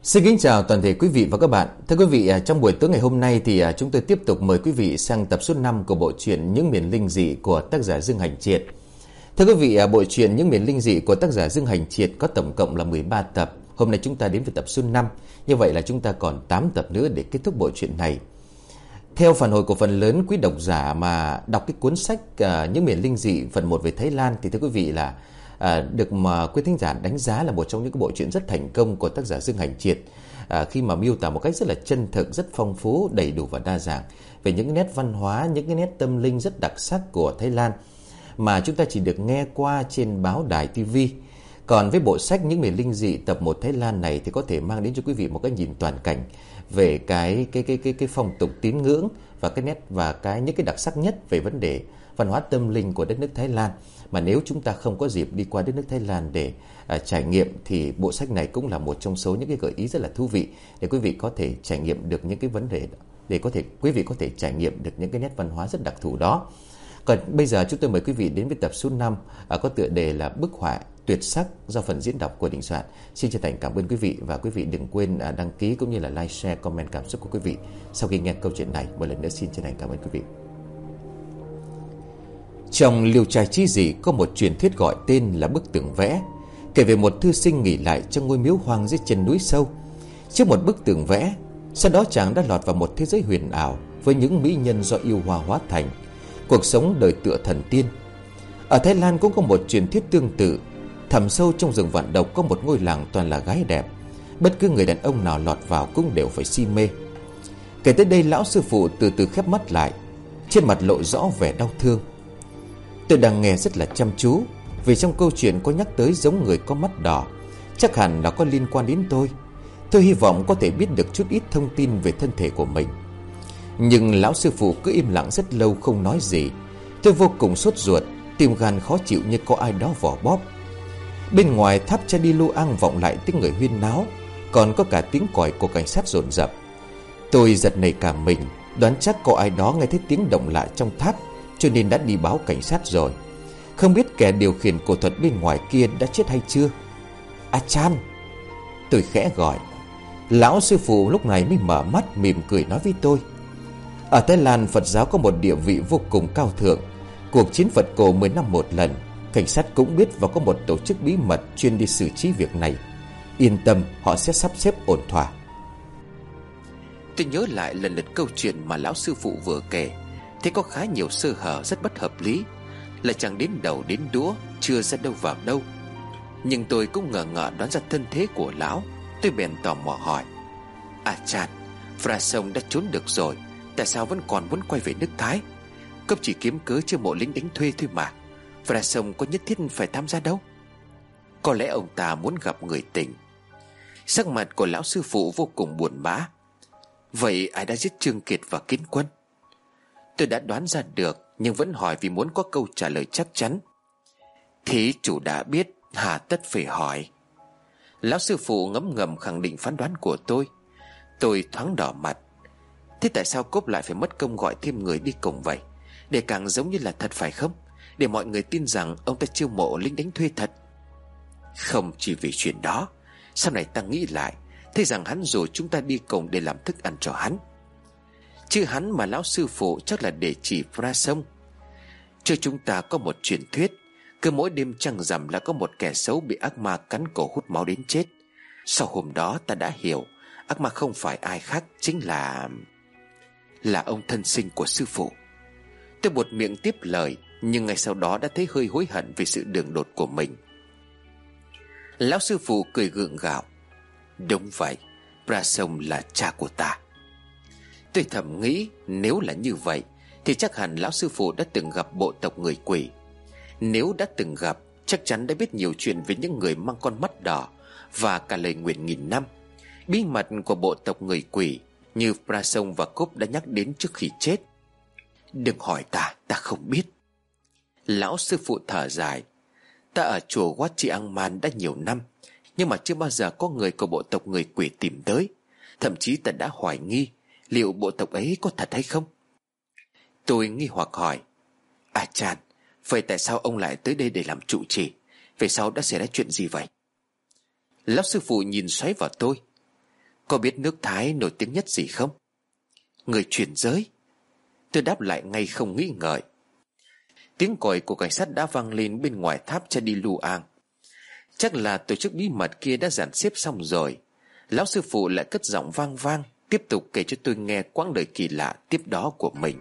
Xin kính chào toàn thể quý vị và các bạn. Thưa quý vị, trong buổi tối ngày hôm nay thì chúng tôi tiếp tục mời quý vị sang tập số 5 của bộ truyện Những Miền Linh Dị của tác giả Dương Hành Triệt. Thưa quý vị, bộ truyện Những Miền Linh Dị của tác giả Dương Hành Triệt có tổng cộng là 13 tập. Hôm nay chúng ta đến với tập số 5. Như vậy là chúng ta còn 8 tập nữa để kết thúc bộ truyện này. Theo phản hồi của phần lớn quý độc giả mà đọc cái cuốn sách Những Miền Linh Dị phần 1 về Thái Lan thì thưa quý vị là được mà quý thính giả đánh giá là một trong những cái bộ truyện rất thành công của tác giả Dương Hành Triệt, khi mà miêu tả một cách rất là chân thực, rất phong phú, đầy đủ và đa dạng về những nét văn hóa, những cái nét tâm linh rất đặc sắc của Thái Lan mà chúng ta chỉ được nghe qua trên báo đài TV. Còn với bộ sách Những Miền Linh Dị tập 1 Thái Lan này thì có thể mang đến cho quý vị một cái nhìn toàn cảnh về cái phong tục tín ngưỡng và cái nét và những cái đặc sắc nhất về vấn đề văn hóa tâm linh của đất nước Thái Lan, mà nếu chúng ta không có dịp đi qua đất nước Thái Lan để trải nghiệm thì bộ sách này cũng là một trong số những cái gợi ý rất là thú vị để quý vị có thể trải nghiệm được những cái vấn đề, để quý vị có thể trải nghiệm được những cái nét văn hóa rất đặc thù đó. Còn bây giờ chúng tôi mời quý vị đến với tập số 5 có tựa đề là Bức họa tuyệt sắc do phần diễn đọc của Đình Soạn. Xin chân thành cảm ơn quý vị, và quý vị đừng quên đăng ký cũng như là like, share, comment cảm xúc của quý vị sau khi nghe câu chuyện này. Một lần nữa xin chân thành cảm ơn quý vị. Trong Liêu Trai Chí Dị có một truyền thuyết gọi tên là Bức Tường Vẽ, kể về một thư sinh nghỉ lại trong ngôi miếu hoang dưới chân núi sâu. Trước một bức tường vẽ, sau đó chàng đã lọt vào một thế giới huyền ảo với những mỹ nhân do yêu hoa hóa thành, cuộc sống đời tựa thần tiên. Ở Thái Lan cũng có một truyền thuyết tương tự. Thẳm sâu trong rừng vạn độc có một ngôi làng toàn là gái đẹp, bất cứ người đàn ông nào lọt vào cũng đều phải si mê. Kể tới đây, lão sư phụ từ từ khép mắt lại, trên mặt lộ rõ vẻ đau thương. Tôi đang nghe rất là chăm chú, vì trong câu chuyện có nhắc tới giống người có mắt đỏ, chắc hẳn là có liên quan đến tôi. Tôi hy vọng có thể biết được chút ít thông tin về thân thể của mình. Nhưng lão sư phụ cứ im lặng rất lâu không nói gì. Tôi vô cùng sốt ruột, tim gan khó chịu như có ai đó vò bóp. Bên ngoài tháp Cha Đi Lô Ang vọng lại tiếng người huyên náo, còn có cả tiếng còi của cảnh sát dồn dập. Tôi giật nảy cả mình, đoán chắc có ai đó nghe thấy tiếng động lạ trong tháp, cho nên đã đi báo cảnh sát rồi. Không biết kẻ điều khiển cổ thuật bên ngoài kia đã chết hay chưa. A Chan, tôi khẽ gọi. Lão sư phụ lúc này mới mở mắt mỉm cười nói với tôi. Ở Thái Lan, Phật giáo có một địa vị vô cùng cao thượng. Cuộc chiến Phật cổ 10 năm một lần, cảnh sát cũng biết và có một tổ chức bí mật chuyên đi xử trí việc này. Yên tâm, họ sẽ sắp xếp ổn thỏa. Tôi nhớ lại lần lượt câu chuyện mà lão sư phụ vừa kể, thấy có khá nhiều sơ hở rất bất hợp lý, là chẳng đến đầu đến đũa, chưa ra đâu vào đâu. Nhưng tôi cũng ngờ ngợ đoán ra thân thế của lão. Tôi bèn tò mò hỏi: À Chan, Phra Sông đã trốn được rồi, tại sao vẫn còn muốn quay về nước Thái? Cấp chỉ kiếm cớ chưa mộ lính đánh thuê thôi mà. Phra Sông có nhất thiết phải tham gia đâu. Có lẽ ông ta muốn gặp người tình. Sắc mặt của lão sư phụ vô cùng buồn bã. Vậy ai đã giết Trương Kiệt và Kiến Quân? Tôi đã đoán ra được, nhưng vẫn hỏi vì muốn có câu trả lời chắc chắn. Thí chủ đã biết, hà tất phải hỏi. Lão sư phụ ngấm ngầm khẳng định phán đoán của tôi. Tôi thoáng đỏ mặt. Thế tại sao Cốp lại phải mất công gọi thêm người đi cùng vậy? Để càng giống như là thật phải không? Để mọi người tin rằng ông ta chiêu mộ lính đánh thuê thật. Không chỉ vì chuyện đó, sau này ta nghĩ lại, thấy rằng hắn rồi chúng ta đi cùng để làm thức ăn cho hắn. Chứ hắn mà lão sư phụ chắc là để chỉ Phra Sông. Chứ chúng ta có một truyền thuyết, cứ mỗi đêm trăng rằm là có một kẻ xấu bị ác ma cắn cổ hút máu đến chết. Sau hôm đó ta đã hiểu, ác ma không phải ai khác, chính là ông thân sinh của sư phụ. Tôi buột miệng tiếp lời, nhưng ngay sau đó đã thấy hơi hối hận về sự đường đột của mình. Lão sư phụ cười gượng gạo. Đúng vậy, Phra Sông là cha của ta. Tôi thầm nghĩ, nếu là như vậy thì chắc hẳn lão sư phụ đã từng gặp bộ tộc người quỷ. Nếu đã từng gặp, chắc chắn đã biết nhiều chuyện về những người mang con mắt đỏ và cả lời nguyện nghìn năm, bí mật của bộ tộc người quỷ như Phra Sông và Cốp đã nhắc đến trước khi chết. Đừng hỏi ta không biết. Lão sư phụ thở dài. Ta ở chùa Wat Chiang Man đã nhiều năm, nhưng mà chưa bao giờ có người của bộ tộc người quỷ tìm tới. Thậm chí ta đã hoài nghi liệu bộ tộc ấy có thật hay không. Tôi nghi hoặc hỏi: À Chan, vậy tại sao ông lại tới đây để làm trụ trì? Về sau đã xảy ra chuyện gì vậy? Lão sư phụ nhìn xoáy vào tôi. Có biết nước Thái nổi tiếng nhất gì không? Người chuyển giới. Tôi đáp lại ngay không nghĩ ngợi. Tiếng còi của cảnh sát đã vang lên bên ngoài tháp cha đi Luang. Chắc là tổ chức bí mật kia đã dàn xếp xong rồi. Lão sư phụ lại cất giọng vang vang, tiếp tục kể cho tôi nghe quãng đời kỳ lạ tiếp đó của mình.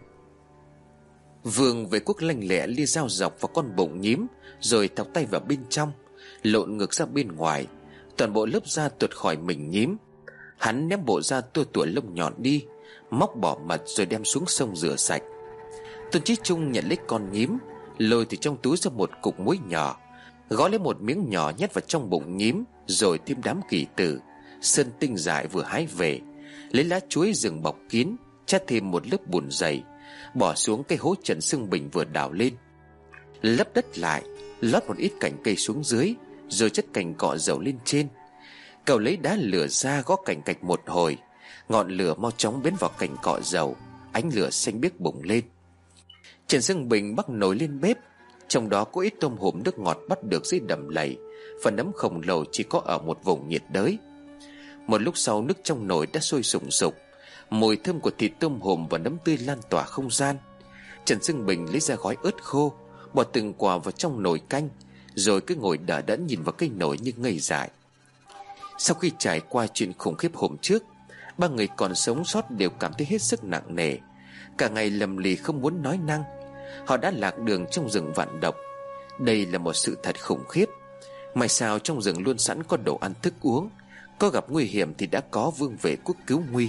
Vương Vệ Quốc lanh lẹ lia dao dọc vào con bụng nhím, rồi thọc tay vào bên trong, lộn ngược ra bên ngoài. Toàn bộ lớp da tuột khỏi mình nhím. Hắn ném bộ da tua tủa lông nhọn đi, móc bỏ mật rồi đem xuống sông rửa sạch. Tôn Chí Trung nhận lấy con nhím, lôi từ trong túi ra một cục muối nhỏ, gõ lấy một miếng nhỏ nhét vào trong bụng nhím, rồi thêm đám kỳ tử, sơn tinh dại vừa hái về, lấy lá chuối rừng bọc kín, chát thêm một lớp bùn dày, bỏ xuống cái hố Trần Sương Bình vừa đào lên, lấp đất lại, lót một ít cành cây xuống dưới, rồi chất cành cọ dầu lên trên. Cậu lấy đá lửa ra gõ cành cạch một hồi, ngọn lửa mau chóng bén vào cành cọ dầu, ánh lửa xanh biếc bùng lên. Trần Sương Bình bắc nồi lên bếp, trong đó có ít tôm hùm nước ngọt bắt được dưới đầm lầy, phần nấm khổng lồ chỉ có ở một vùng nhiệt đới. Một lúc sau nước trong nồi đã sôi sùng sục, mùi thơm của thịt tôm hùm và nấm tươi lan tỏa không gian. Trần Sương Bình lấy ra gói ớt khô, bỏ từng quả vào trong nồi canh, rồi cứ ngồi đờ đẫn nhìn vào cái nồi như ngây dại. Sau khi trải qua chuyện khủng khiếp hôm trước, ba người còn sống sót đều cảm thấy hết sức nặng nề, cả ngày lầm lì không muốn nói năng. Họ đã lạc đường trong rừng vạn độc. Đây là một sự thật khủng khiếp. May sao trong rừng luôn sẵn có đồ ăn thức uống, có gặp nguy hiểm thì đã có Vương Vệ Quốc cứu nguy.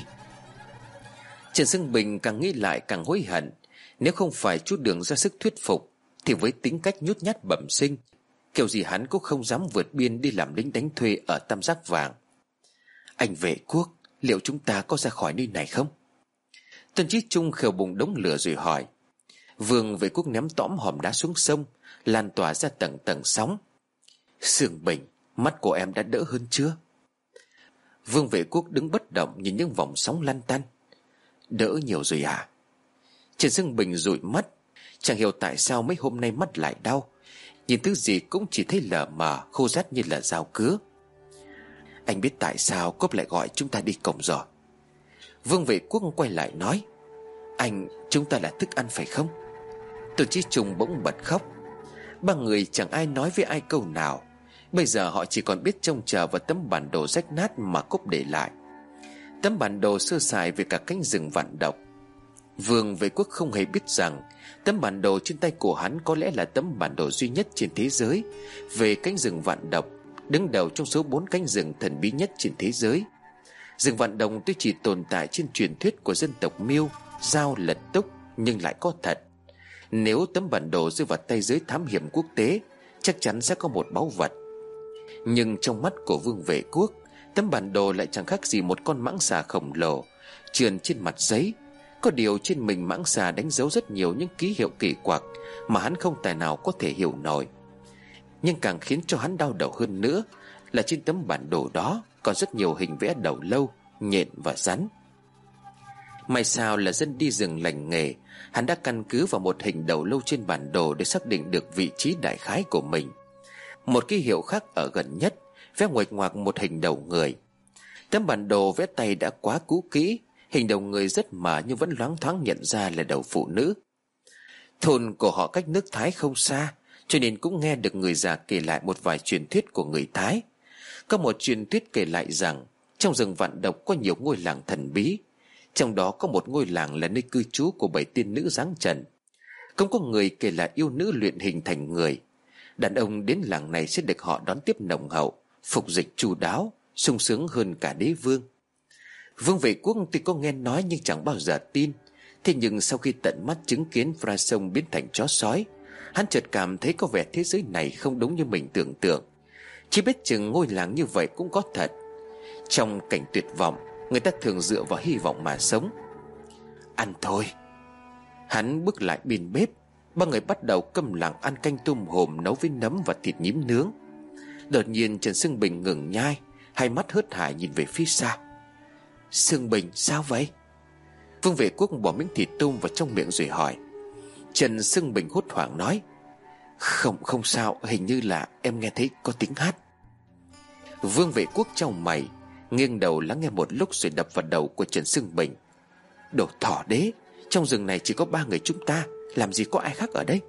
Trần Sương Bình càng nghĩ lại càng hối hận. Nếu không phải chú Đường ra sức thuyết phục, thì với tính cách nhút nhát bẩm sinh, kiểu gì hắn cũng không dám vượt biên đi làm lính đánh thuê ở Tam Giác Vàng. Anh Vệ Quốc, liệu chúng ta có ra khỏi nơi này không? Tôn Chí Trung khều bùng đống lửa rồi hỏi. Vương Vệ Quốc ném tõm hòm đá xuống sông, lan tỏa ra tầng tầng sóng. Sương Bình, mắt của em đã đỡ hơn chưa? Vương Vệ Quốc đứng bất động nhìn những vòng sóng lăn tăn. Đỡ nhiều rồi à? Trần Sương Bình dụi mắt, chẳng hiểu tại sao mấy hôm nay mắt lại đau, nhìn thứ gì cũng chỉ thấy lờ mờ, khô rát như là dao cứa. Anh biết tại sao Cốp lại gọi chúng ta đi cổng rồi. Vương Vệ Quốc quay lại nói. Anh, chúng ta là thức ăn phải không? Tôn Chí Trung bỗng bật khóc. Ba người chẳng ai nói với ai câu nào. Bây giờ họ chỉ còn biết trông chờ vào tấm bản đồ rách nát mà Cốp để lại, tấm bản đồ sơ sài về cả cánh rừng vạn độc. Vương Vệ Quốc không hề biết rằng tấm bản đồ trên tay của hắn có lẽ là tấm bản đồ duy nhất trên thế giới về cánh rừng vạn độc, đứng đầu trong số 4 cánh rừng thần bí nhất trên thế giới. Rừng vạn độc tuy chỉ tồn tại trên truyền thuyết của dân tộc Miêu, Dao, Lật Túc, nhưng lại có thật. Nếu tấm bản đồ rơi vào tay giới thám hiểm quốc tế, chắc chắn sẽ có một báu vật. Nhưng trong mắt của Vương Vệ Quốc, tấm bản đồ lại chẳng khác gì một con mãng xà khổng lồ trườn trên mặt giấy. Có điều trên mình mãng xà đánh dấu rất nhiều những ký hiệu kỳ quặc mà hắn không tài nào có thể hiểu nổi. Nhưng càng khiến cho hắn đau đầu hơn nữa là trên tấm bản đồ đó còn rất nhiều hình vẽ đầu lâu, nhện và rắn. May sao là dân đi rừng lành nghề, hắn đã căn cứ vào một hình đầu lâu trên bản đồ để xác định được vị trí đại khái của mình. Một ký hiệu khác ở gần nhất vẽ nguệch ngoạc một hình đầu người. Tấm bản đồ vẽ tay đã quá cũ kỹ, hình đầu người rất mờ nhưng vẫn loáng thoáng nhận ra là đầu phụ nữ. Thôn của họ cách nước Thái không xa, cho nên cũng nghe được người già kể lại một vài truyền thuyết của người Thái. Có một truyền thuyết kể lại rằng trong rừng vạn độc có nhiều ngôi làng thần bí, trong đó có một ngôi làng là nơi cư trú của 7 tiên nữ dáng trần. Cũng có người kể là yêu nữ luyện hình thành người. Đàn ông đến làng này sẽ được họ đón tiếp nồng hậu, phục dịch chu đáo, sung sướng hơn cả đế vương. Vương Vệ Quốc tuy có nghe nói nhưng chẳng bao giờ tin. Thế nhưng sau khi tận mắt chứng kiến Phra Sông biến thành chó sói, hắn chợt cảm thấy có vẻ thế giới này không đúng như mình tưởng tượng. Chỉ biết chừng ngôi làng như vậy cũng có thật. Trong cảnh tuyệt vọng, người ta thường dựa vào hy vọng mà sống. Ăn thôi. Hắn bước lại bên bếp. Ba người bắt đầu câm lặng ăn canh tôm hùm nấu với nấm và thịt nhím nướng. Đột nhiên Trần Sương Bình ngừng nhai, hai mắt hớt hải nhìn về phía xa. Sương Bình, sao vậy? Vương Vệ Quốc bỏ miếng thịt tôm vào trong miệng rồi hỏi. Trần Sương Bình hốt hoảng nói. Không sao, hình như là em nghe thấy có tiếng hát. Vương Vệ Quốc chau mày, nghiêng đầu lắng nghe một lúc rồi đập vào đầu của Trần Sương Bình. Đồ thỏ đế, trong rừng này chỉ có 3 người chúng ta, làm gì có ai khác ở đây.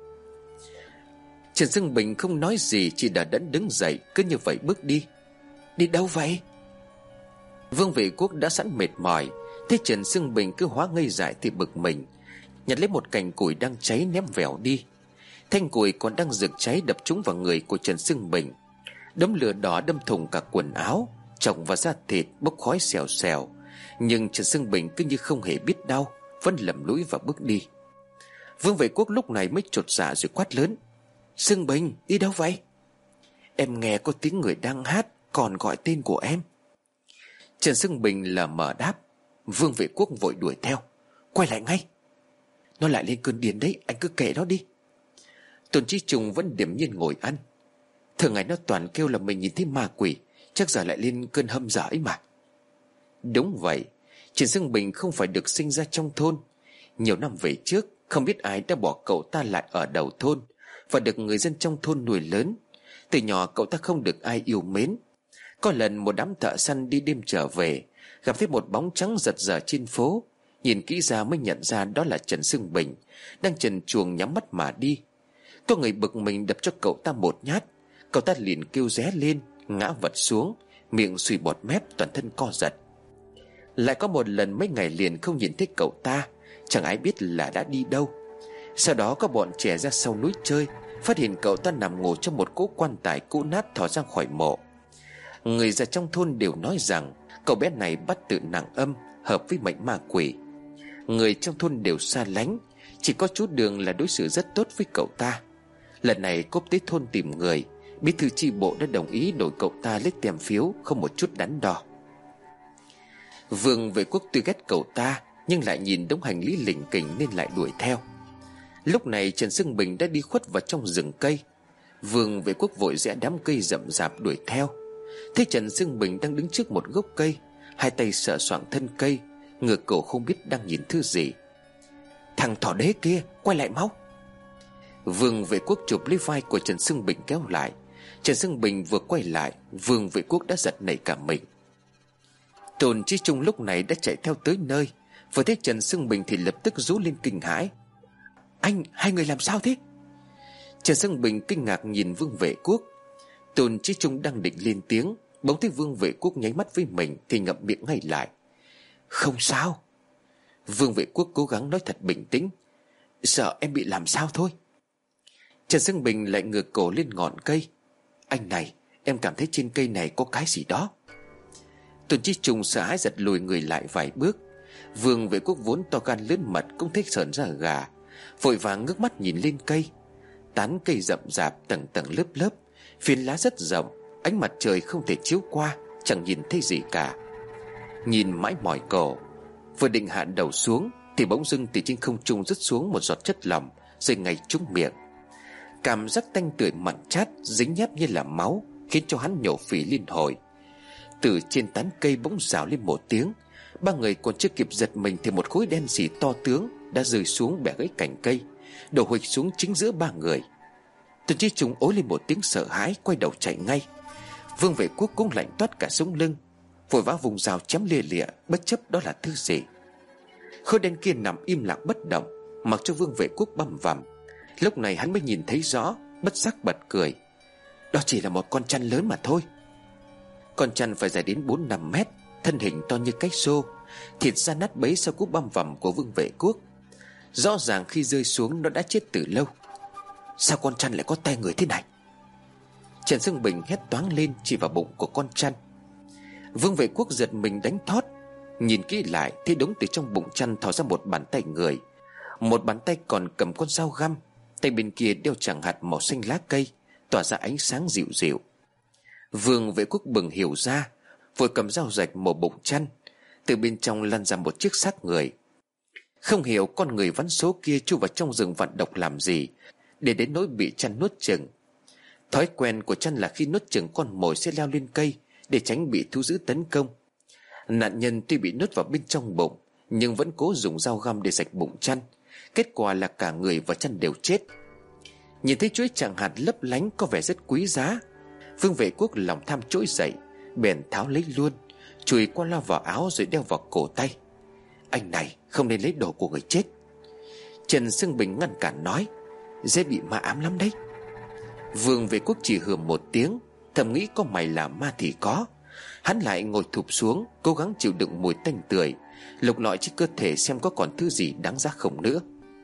Trần Sương Bình không nói gì, chỉ đờ đẫn đứng dậy, cứ như vậy bước đi. Đi đâu vậy? Vương Vệ Quốc đã sẵn mệt mỏi, thấy Trần Sương Bình cứ hóa ngây dại thì bực mình, nhặt lấy một cành củi đang cháy ném vèo đi. Thanh củi còn đang rực cháy đập trúng vào người của Trần Sương Bình. Đống lửa đỏ đâm thủng cả quần áo, chồng và da thịt bốc khói xèo xèo. Nhưng Trần Sương Bình cứ như không hề biết đau, vẫn lầm lũi và bước đi. Vương Vệ Quốc lúc này mới chột dạ rồi quát lớn. Sương Bình, đi đâu vậy? Em nghe có tiếng người đang hát, còn gọi tên của em. Trần Sương Bình lờ mờ đáp. Vương Vệ Quốc vội đuổi theo. Quay lại ngay. Nó lại lên cơn điên đấy, anh cứ kệ nó đi. Tôn Chí Trung vẫn điềm nhiên ngồi ăn. Thường ngày nó toàn kêu là mình nhìn thấy ma quỷ, chắc giờ lại lên cơn hâm dở ấy mà. Đúng vậy, Trần Sương Bình không phải được sinh ra trong thôn. Nhiều năm về trước, không biết ai đã bỏ cậu ta lại ở đầu thôn và được người dân trong thôn nuôi lớn. Từ nhỏ cậu ta không được ai yêu mến. Có lần một đám thợ săn đi đêm trở về, gặp thấy một bóng trắng giật giở trên phố. Nhìn kỹ ra mới nhận ra đó là Trần Sương Bình, đang trần truồng nhắm mắt mà đi. Có người bực mình đập cho cậu ta một nhát. Cậu ta liền kêu ré lên, ngã vật xuống, miệng sùi bọt mép, toàn thân co giật. Lại có một lần mấy ngày liền không nhìn thấy cậu ta, chẳng ai biết là đã đi đâu. Sau đó có bọn trẻ ra sau núi chơi, phát hiện cậu ta nằm ngủ trong một cỗ quan tài cũ nát thò ra khỏi mộ. Người già trong thôn đều nói rằng cậu bé này bắt tự nặng âm, hợp với mệnh ma quỷ. Người trong thôn đều xa lánh, chỉ có chú Đường là đối xử rất tốt với cậu ta. Lần này cốp tới thôn tìm người, bí thư chi bộ đã đồng ý đổi cậu ta lấy tem phiếu, không một chút đắn đo. Vương Vệ Quốc tuy ghét cậu ta, nhưng lại nhìn đống hành lý lỉnh kỉnh nên lại đuổi theo. Lúc này Trần Sương Bình đã đi khuất vào trong rừng cây. Vương Vệ Quốc vội rẽ đám cây rậm rạp đuổi theo. Thấy Trần Sương Bình đang đứng trước một gốc cây, hai tay sờ soạng thân cây, ngửa cổ không biết đang nhìn thứ gì. Thằng thỏ đế kia, quay lại mau. Vương Vệ Quốc chụp lấy vai của Trần Sương Bình kéo lại. Trần Sương Bình vừa quay lại, Vương Vệ Quốc đã giật nảy cả mình. Tôn Chí Trung lúc này đã chạy theo tới nơi, vừa thấy Trần Sương Bình thì lập tức rú lên kinh hãi. Anh, hai người làm sao thế? Trần Sương Bình kinh ngạc nhìn Vương Vệ Quốc. Tôn Chí Trung đang định lên tiếng, bỗng thấy Vương Vệ Quốc nháy mắt với mình thì ngậm miệng ngay lại. Không sao. Vương Vệ Quốc cố gắng nói thật bình tĩnh. Sợ em bị làm sao thôi. Trần Sương Bình lại ngửa cổ lên ngọn cây. Anh này, em cảm thấy trên cây này có cái gì đó. Tôn Chí Trung sợ hãi giật lùi người lại vài bước. Vương Vệ Quốc vốn to gan lớn mật cũng thích sởn ra gà, vội vàng ngước mắt nhìn lên cây. Tán cây rậm rạp tầng tầng lớp lớp, phiến lá rất rộng, ánh mặt trời không thể chiếu qua, chẳng nhìn thấy gì cả. Nhìn mãi mỏi cổ, vừa định hạ đầu xuống thì bỗng dưng từ trên không trung rớt xuống một giọt chất lỏng, rơi ngay trúng miệng. Cảm giác tanh tưởi mặn chát dính nháp như là máu, khiến cho hắn nhổ phì liên hồi. Từ trên tán cây bỗng rào lên một tiếng. Ba người còn chưa kịp giật mình thì một khối đen xì to tướng đã rơi xuống bẻ gãy cành cây, đổ huỵch xuống chính giữa ba người. Tôn Chí Trung ối lên một tiếng sợ hãi, quay đầu chạy ngay. Vương Vệ Quốc cũng lạnh toát cả sống lưng, vội vã vùng rào chém lia lịa, bất chấp đó là thứ gì. Khối đen kia nằm im lặng bất động, mặc cho Vương Vệ Quốc băm vằm. Lúc này hắn mới nhìn thấy rõ, bất giác bật cười. Đó chỉ là một con chăn lớn mà thôi. Con chăn phải dài đến 4-5 mét, thân hình to như cái xô, thịt da nát bấy sau cú băm vằm của Vương Vệ Quốc. Rõ ràng khi rơi xuống nó đã chết từ lâu. Sao con chăn lại có tay người thế này? Trần Sương Bình hét toáng lên chỉ vào bụng của con chăn. Vương Vệ Quốc giật mình đánh thót, nhìn kỹ lại thấy đúng từ trong bụng chăn thò ra một bàn tay người. Một bàn tay còn cầm con dao găm, tay bên kia đeo chẳng hạt màu xanh lá cây, tỏa ra ánh sáng dịu dịu. Vương Vệ Quốc bừng hiểu ra, vội cầm dao rạch mổ bụng chăn. Từ bên trong lăn ra một chiếc xác người. Không hiểu con người vắn số kia chui vào trong rừng vạn độc làm gì, để đến nỗi bị chăn nuốt chửng. Thói quen của chăn là khi nuốt chửng con mồi sẽ leo lên cây để tránh bị thú dữ tấn công. Nạn nhân tuy bị nuốt vào bên trong bụng, nhưng vẫn cố dùng dao găm để rạch bụng chăn. Kết quả là cả người và chăn đều chết. Nhìn thấy chuỗi chẳng hạt lấp lánh có vẻ rất quý giá, Vương Vệ Quốc lòng tham trỗi dậy, bèn tháo lấy luôn, chùi qua lao vào áo rồi đeo vào cổ tay. Anh này không nên lấy đồ của người chết. Trần Sương Bình ngăn cản nói, dễ bị ma ám lắm đấy. Vương Vệ Quốc chỉ hừ một tiếng, thầm nghĩ có mày là ma thì có. Hắn lại ngồi thụp xuống, cố gắng chịu đựng mùi tanh tưởi, lục lọi trên cơ thể xem có còn thứ gì đáng giá không nữa.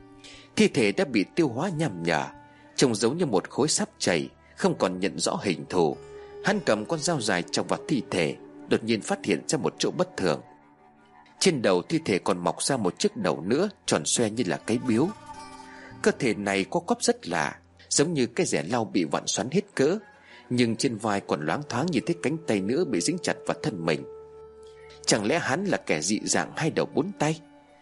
Thi thể đã bị tiêu hóa nham nhở, trông giống như một khối sáp chảy, không còn nhận rõ hình thù. Hắn cầm con dao dài chọc vào thi thể, đột nhiên phát hiện ra một chỗ bất thường. Trên đầu thi thể còn mọc ra một chiếc đầu nữa, tròn xoe như là cái biếu. Cơ thể này có cóp rất lạ, giống như cái rẻ lau bị vặn xoắn hết cỡ, nhưng trên vai còn loáng thoáng như thế cánh tay nữa bị dính chặt vào thân mình. Chẳng lẽ hắn là kẻ dị dạng hai đầu bốn tay?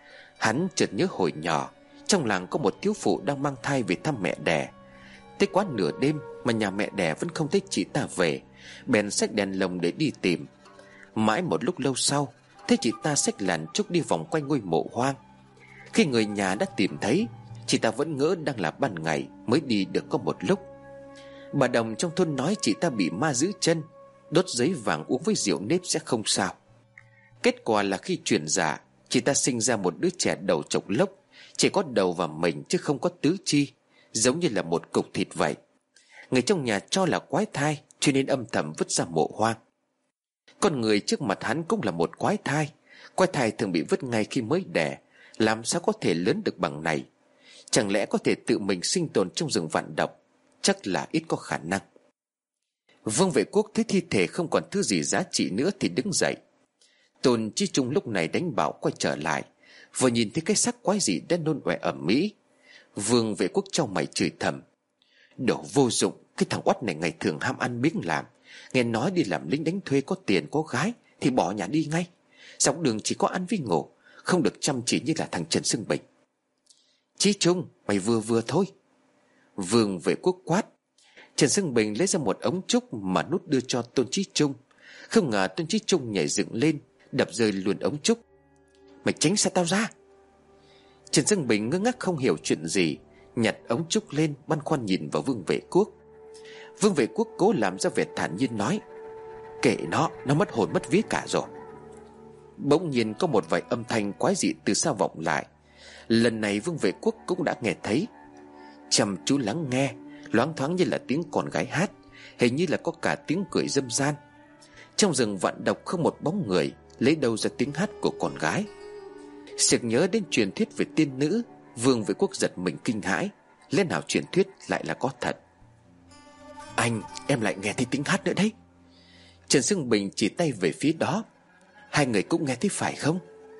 Hắn chợt nhớ hồi nhỏ, trong làng có một thiếu phụ đang mang thai về thăm mẹ đẻ. Tới quá nửa đêm mà nhà mẹ đẻ vẫn không thấy chị ta về, bèn xách đèn lồng để đi tìm. Mãi một lúc lâu sau, thấy chị ta xách làn trúc đi vòng quanh ngôi mộ hoang. Khi người nhà đã tìm thấy, chị ta vẫn ngỡ đang là ban ngày, mới đi được có một lúc. Bà Đồng trong thôn nói chị ta bị ma giữ chân, đốt giấy vàng uống với rượu nếp sẽ không sao. Kết quả là khi chuyển dạ, chị ta sinh ra một đứa trẻ đầu chọc lốc, chỉ có đầu và mình chứ không có tứ chi, giống như là một cục thịt vậy. Người trong nhà cho là quái thai, cho nên âm thầm vứt ra mộ hoang. Con người trước mặt hắn cũng là một quái thai. Quái thai thường bị vứt ngay khi mới đẻ, làm sao có thể lớn được bằng này? Chẳng lẽ có thể tự mình sinh tồn trong rừng vạn độc? Chắc là ít có khả năng. Vương Vệ Quốc thấy thi thể không còn thứ gì giá trị nữa thì đứng dậy. Tôn Chí Trung lúc này đánh bảo quay trở lại, vừa nhìn thấy cái xác quái gì đã nôn ọe ẩm mỹ. Vương Vệ Quốc chau mày chửi thầm, đồ vô dụng, cái thằng oắt này ngày thường ham ăn biếng làm, nghe nói đi làm lính đánh thuê có tiền có gái thì bỏ nhà đi ngay. Dọc đường chỉ có ăn với ngủ, không được chăm chỉ như là thằng Trần Sương Bình. Chí Trung, mày vừa thôi. Vương Vệ Quốc quát. Trần Sương Bình lấy ra một ống trúc mà nút đưa cho Tôn Chí Trung. Không ngờ Tôn Chí Trung nhảy dựng lên, đập rơi luôn ống trúc. Mày tránh xa tao ra. Trần Sương Bình ngơ ngác không hiểu chuyện gì, nhặt ống trúc lên, băn khoăn nhìn vào Vương Vệ Quốc. Vương Vệ Quốc cố làm ra vẻ thản nhiên nói, kệ nó mất hồn mất vía cả rồi. Bỗng nhiên có một vài âm thanh quái dị từ xa vọng lại. Lần này Vương Vệ Quốc cũng đã nghe thấy. Chăm chú lắng nghe, loáng thoáng như là tiếng con gái hát, hình như là có cả tiếng cười râm ran. Trong rừng vạn độc không một bóng người, lấy đâu ra tiếng hát của con gái? Sực nhớ đến truyền thuyết về tiên nữ, Vương Vệ Quốc giật mình kinh hãi. Lẽ nào truyền thuyết lại là có thật? Anh, em lại nghe thấy tiếng hát nữa đấy. Trần Sương Bình chỉ tay về phía đó. Hai người cũng nghe thấy phải không?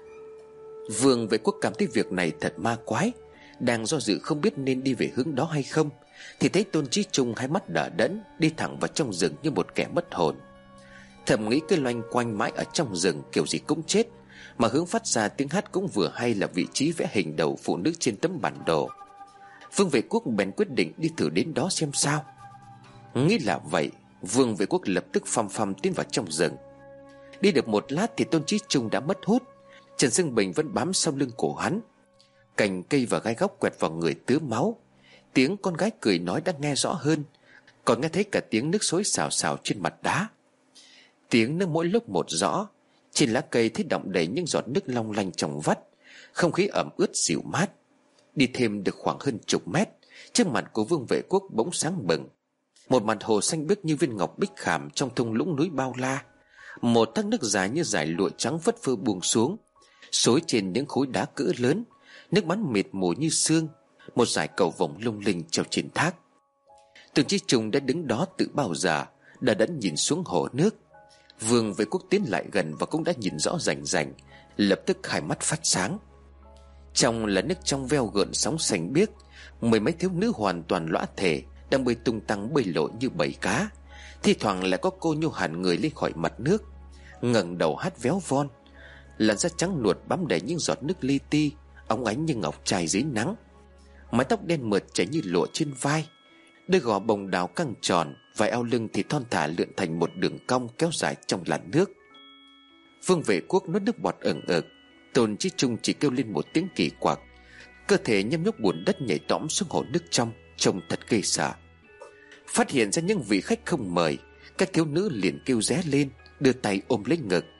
Vương Vệ Quốc cảm thấy việc này thật ma quái, đang do dự không biết nên đi về hướng đó hay không, thì thấy Tôn Chí Trung hai mắt đờ đẫn đi thẳng vào trong rừng như một kẻ mất hồn. Thầm nghĩ cứ loanh quanh mãi ở trong rừng kiểu gì cũng chết, mà hướng phát ra tiếng hát cũng vừa hay là vị trí vẽ hình đầu phụ nữ trên tấm bản đồ. Vương Vệ Quốc bèn quyết định đi thử đến đó xem sao. Nghĩ là vậy, Vương Vệ Quốc lập tức phăm phăm tiến vào trong rừng. Đi được một lát thì Tôn Chí Trung đã mất hút. Trần Sương Bình vẫn bám sau lưng cổ hắn. Cành cây và gai góc quẹt vào người tứa máu. Tiếng con gái cười nói đã nghe rõ hơn, còn nghe thấy cả tiếng nước xối xào xào trên mặt đá. Tiếng nước mỗi lúc một rõ. Trên lá cây thấy đọng đầy những giọt nước long lanh trong vắt. Không khí ẩm ướt dịu mát. Đi thêm được khoảng hơn chục mét, trước mặt của Vương Vệ Quốc bỗng sáng bừng. Một mặt hồ xanh biếc như viên ngọc bích khảm trong thung lũng núi bao la. Một thác nước dài như dải lụa trắng phất phơ buông xuống, xối trên những khối đá cỡ lớn. Nước bắn mịt mù như sương. Một dải cầu vồng lung linh treo trên thác. Tôn Chí Trung đã đứng đó từ bao giờ, đã đẫn nhìn xuống hồ nước. Vương Vệ Quốc tiến lại gần và cũng đã nhìn rõ rành rành, lập tức hai mắt phát sáng. Trong là nước trong veo gợn sóng xanh biếc. Mười mấy thiếu nữ hoàn toàn lõa thể đang bơi tung tăng bơi lội như bầy cá. Thi thoảng lại có cô nhô hẳn người lên khỏi mặt nước, ngẩng đầu hát véo von. Làn da trắng nuột bám đầy những giọt nước li ti, óng ánh như ngọc trai dưới nắng. Mái tóc đen mượt chảy như lụa trên vai, đôi gò bồng đào căng tròn, vài eo lưng thì thon thả lượn thành một đường cong kéo dài trong làn nước. Vương Vệ Quốc nuốt nước bọt ửng ực. Tôn Chí Trung chỉ kêu lên một tiếng kỳ quặc, cơ thể nhâm nhúc bùn đất nhảy tõm xuống hồ nước trong, trông thật ghê sợ. Phát hiện ra những vị khách không mời, các thiếu nữ liền kêu ré lên, đưa tay ôm lấy ngực.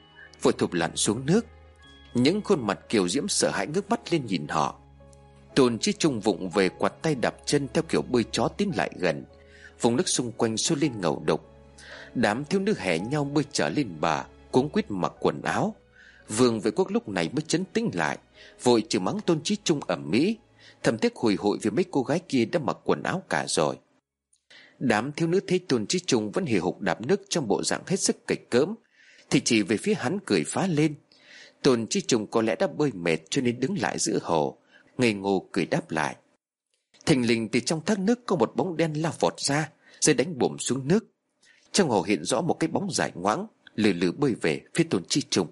vội thụp lặn xuống nước. Những khuôn mặt kiều diễm sợ hãi ngước mắt lên nhìn họ. Tôn Chí Trung vụng về quạt tay đạp chân theo kiểu bơi chó tiến lại gần. Vùng nước xung quanh sôi lên ngầu đục. Đám thiếu nữ hẻ nhau bơi trở lên bờ, cuống quýt mặc quần áo. Vương Vệ Quốc lúc này mới trấn tĩnh lại, vội chửi mắng Tôn Chí Trung ầm ĩ, thầm tiếc hùi hụi vì mấy cô gái kia đã mặc quần áo cả rồi. Đám thiếu nữ thấy Tôn Chí Trung vẫn hì hục đạp nước trong bộ dạng hết sức kịch cỡm, thì chỉ về phía hắn cười phá lên. Tôn Chí Trung có lẽ đã bơi mệt cho nên đứng lại giữa hồ, ngây ngô cười đáp lại. Thình lình từ trong thác nước có một bóng đen lao vọt ra, rồi đánh bùm xuống nước. Trong hồ hiện rõ một cái bóng dài ngoãng lừ lừ bơi về phía Tôn Chí Trung.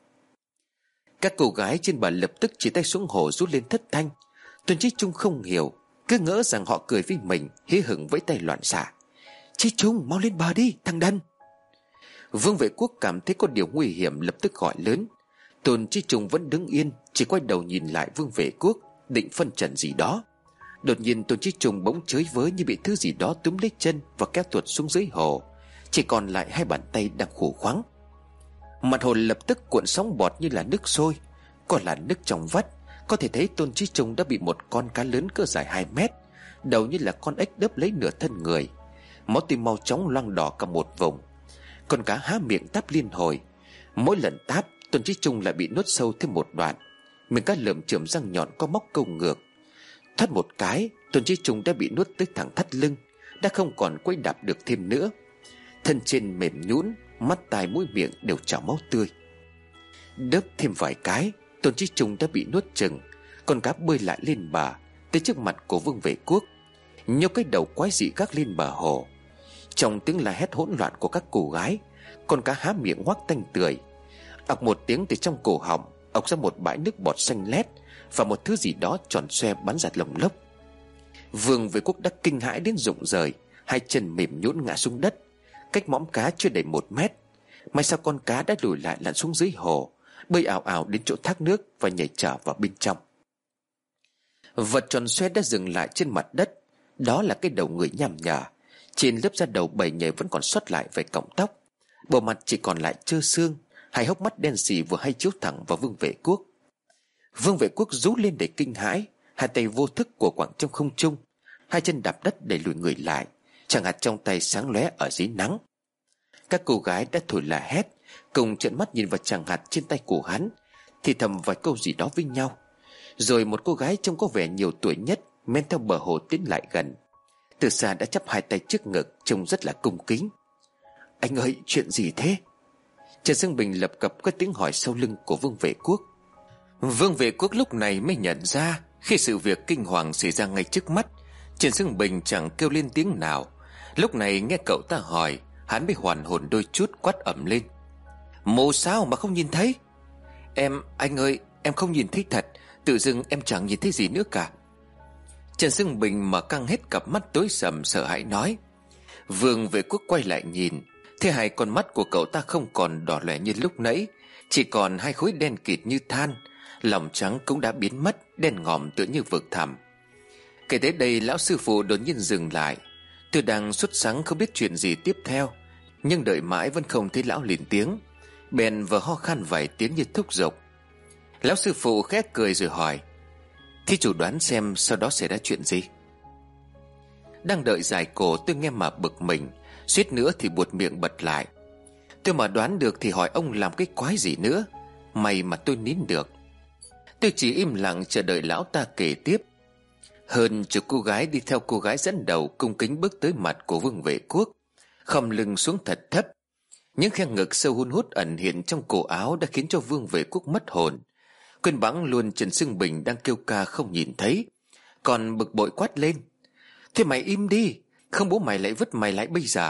Các cô gái trên bờ lập tức chỉ tay xuống hồ rút lên thất thanh. Tôn Chí Trung không hiểu, cứ ngỡ rằng họ cười với mình, hí hửng vẫy tay loạn xạ. Chí Trung, mau lên bờ đi, thằng đần. Vương Vệ Quốc cảm thấy có điều nguy hiểm, lập tức gọi lớn. Tôn Chí Trung vẫn đứng yên, chỉ quay đầu nhìn lại Vương Vệ Quốc, định phân trần gì đó. Đột nhiên Tôn Chí Trung bỗng chới với như bị thứ gì đó túm lấy chân và kéo tuột xuống dưới hồ. Chỉ còn lại hai bàn tay đang khô khoắng. Mặt hồ lập tức cuộn sóng bọt như là nước sôi, có là nước trong vắt. Có thể thấy Tôn Chí Trung đã bị một con cá lớn cỡ dài 2 mét, đầu như là con ếch đớp lấy nửa thân người. Máu tươi mau chóng loang đỏ cả một vùng. Con cá há miệng táp liên hồi. Mỗi lần táp, Tôn Chí Trung lại bị nuốt sâu thêm một đoạn. Miệng cá lởm chởm răng nhọn có móc câu ngược. Thoát một cái, Tôn Chí Trung đã bị nuốt tới thẳng thắt lưng, đã không còn quay đạp được thêm nữa. Thân trên mềm nhũn, mắt tai mũi miệng đều trào máu tươi. Đớp thêm vài cái, Tôn Chí Trung đã bị nuốt chừng. Con cá bơi lại lên bờ, tới trước mặt của Vương Vệ Quốc, nhô cái đầu quái dị gác lên bờ hồ. Trong tiếng la hét hỗn loạn của các cô gái, con cá há miệng ngoác tanh tươi. ọc một tiếng từ trong cổ họng ọc ra một bãi nước bọt xanh lét và một thứ gì đó tròn xoe bắn ra lồng lốc. Vương Vệ Quốc đã kinh hãi đến rụng rời, hai chân mềm nhũn ngã xuống đất, cách mõm cá chưa đầy 1 mét. May sao con cá đã lùi lại lặn xuống dưới hồ, bơi ào ào đến chỗ thác nước và nhảy trở vào bên trong. Vật tròn xoe đã dừng lại trên mặt đất. Đó là cái đầu người nham nhở. Trên lớp da đầu bầy nhảy vẫn còn sót lại vài cọng tóc. Bộ mặt chỉ còn lại trơ xương. Hai hốc mắt đen sì vừa hay chiếu thẳng vào Vương Vệ Quốc. Vương Vệ Quốc rú lên để kinh hãi, hai tay vô thức của quẳng trong không trung, hai chân đạp đất để lùi người lại. Chẳng hạt trong tay sáng lóe ở dưới nắng. Các cô gái đã thổi la hét, cùng trợn mắt nhìn vào chàng hạt trên tay của hắn, thì thầm vài câu gì đó với nhau. Rồi một cô gái trông có vẻ nhiều tuổi nhất men theo bờ hồ tiến lại gần. Từ xa đã chắp hai tay trước ngực, trông rất là cung kính. Anh ơi, chuyện gì thế? Trần Sương Bình lập cập có tiếng hỏi sau lưng của Vương Vệ Quốc. Vương Vệ Quốc lúc này mới nhận ra, khi sự việc kinh hoàng xảy ra ngay trước mắt, Trần Sương Bình chẳng kêu lên tiếng nào. Lúc này nghe cậu ta hỏi, hắn mới hoàn hồn đôi chút, quát ẩm lên. Mù sao mà không nhìn thấy? Anh ơi, em không nhìn thấy thật. Tự dưng em chẳng nhìn thấy gì nữa cả. Trần Sương Bình mở căng hết cặp mắt tối sầm sợ hãi nói. Vương Vệ Quốc quay lại nhìn, thế hai con mắt của cậu ta không còn đỏ lòe như lúc nãy, chỉ còn hai khối đen kịt như than. Lòng trắng cũng đã biến mất, đen ngòm tựa như vực thẳm. Kể tới đây, lão sư phụ đột nhiên dừng lại. Tôi đang sốt sắng không biết chuyện gì tiếp theo, nhưng đợi mãi vẫn không thấy lão lên tiếng. Bèn vừa ho khan vài tiếng như thúc giục. Lão sư phụ khẽ cười rồi hỏi. Thí chủ đoán xem sau đó xảy ra chuyện gì? Đang đợi giải cổ tôi nghe mà bực mình, suýt nữa thì buột miệng bật lại. Tôi mà đoán được thì hỏi ông làm cái quái gì nữa. May mà tôi nín được. Tôi chỉ im lặng chờ đợi lão ta kể tiếp. Hơn chục cô gái đi theo cô gái dẫn đầu cung kính bước tới mặt của Vương Vệ Quốc, khom lưng xuống thật thấp. Những khe ngực sâu hun hút ẩn hiện trong cổ áo đã khiến cho Vương Vệ Quốc mất hồn. Quên bẵng luôn Trần Sương Bình đang kêu ca không nhìn thấy, còn bực bội quát lên. Thế mày im đi, không bố mày lại vứt mày lại bây giờ.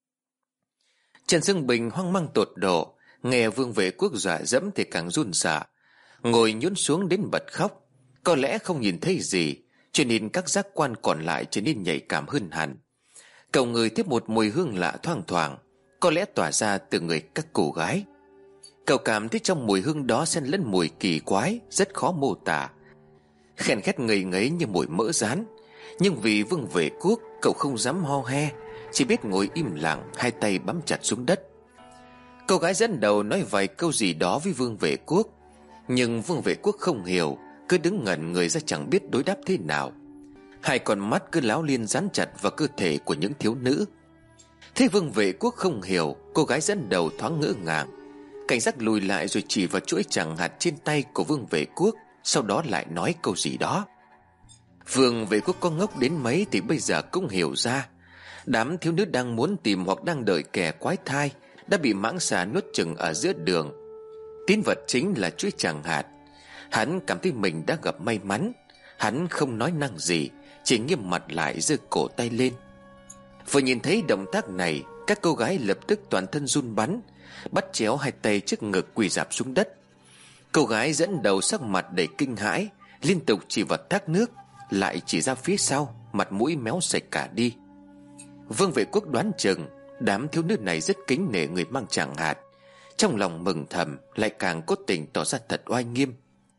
Trần Sương Bình hoang mang tột độ, nghe Vương Vệ Quốc dọa dẫm thì càng run sợ, ngồi nhún xuống đến bật khóc. Có lẽ không nhìn thấy gì, cho nên các giác quan còn lại trở nên nhạy cảm hơn hẳn. Cậu ngửi tiếp một mùi hương lạ thoang thoảng, có lẽ tỏa ra từ người các cô gái. Cậu cảm thấy trong mùi hương đó xen lẫn mùi kỳ quái, rất khó mô tả, khen khét ngây ngấy như mùi mỡ rán. Nhưng vì Vương Vệ Quốc, cậu không dám ho he, chỉ biết ngồi im lặng, hai tay bám chặt xuống đất. Cô gái dẫn đầu nói vài câu gì đó với Vương Vệ Quốc, nhưng Vương Vệ Quốc không hiểu, cứ đứng ngẩn người ra chẳng biết đối đáp thế nào. Hai con mắt cứ láo liên dán chặt vào cơ thể của những thiếu nữ. Thế Vương Vệ Quốc không hiểu, cô gái dẫn đầu thoáng ngỡ ngàng, cảnh giác lùi lại rồi chỉ vào chuỗi chẳng hạt trên tay của Vương Vệ Quốc, sau đó lại nói câu gì đó. Vương Vệ Quốc có ngốc đến mấy thì bây giờ cũng hiểu ra, đám thiếu nữ đang muốn tìm hoặc đang đợi kẻ quái thai đã bị mãng xà nuốt chửng ở giữa đường. Tín vật chính là chuỗi chẳng hạt. Hắn cảm thấy mình đã gặp may mắn. Hắn không nói năng gì, chỉ nghiêm mặt lại giơ cổ tay lên. Vừa nhìn thấy động tác này, các cô gái lập tức toàn thân run bắn, bắt chéo hai tay trước ngực quỳ rạp xuống đất. Cô gái dẫn đầu sắc mặt đầy kinh hãi, liên tục chỉ vào thác nước, lại chỉ ra phía sau, mặt mũi méo sạch cả đi. Vương Vệ Quốc đoán chừng đám thiếu nữ này rất kính nể người mang chẳng hạt, trong lòng mừng thầm, lại càng cố tình tỏ ra thật oai nghiêm.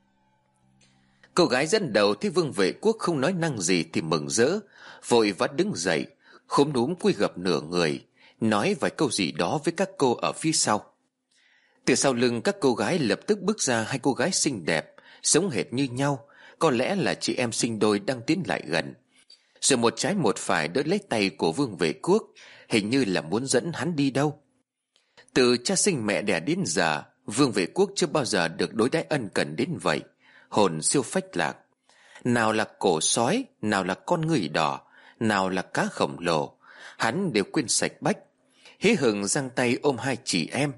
Cô gái dẫn đầu thấy Vương Vệ Quốc không nói năng gì thì mừng rỡ, vội vã đứng dậy, khúm núm cúi gập nửa người, nói vài câu gì đó với các cô ở phía sau. Từ sau lưng các cô gái lập tức bước ra hai cô gái xinh đẹp, giống hệt như nhau, có lẽ là chị em sinh đôi đang tiến lại gần. Rồi một trái một phải đỡ lấy tay của Vương Vệ Quốc, hình như là muốn dẫn hắn đi đâu. Từ cha sinh mẹ đẻ đến giờ, Vương Vệ Quốc chưa bao giờ được đối đãi ân cần đến vậy. Hồn siêu phách lạc, nào là cổ sói, nào là con người đỏ, nào là cá khổng lồ, hắn đều quên sạch bách. Hí hửng giang tay ôm hai chị em.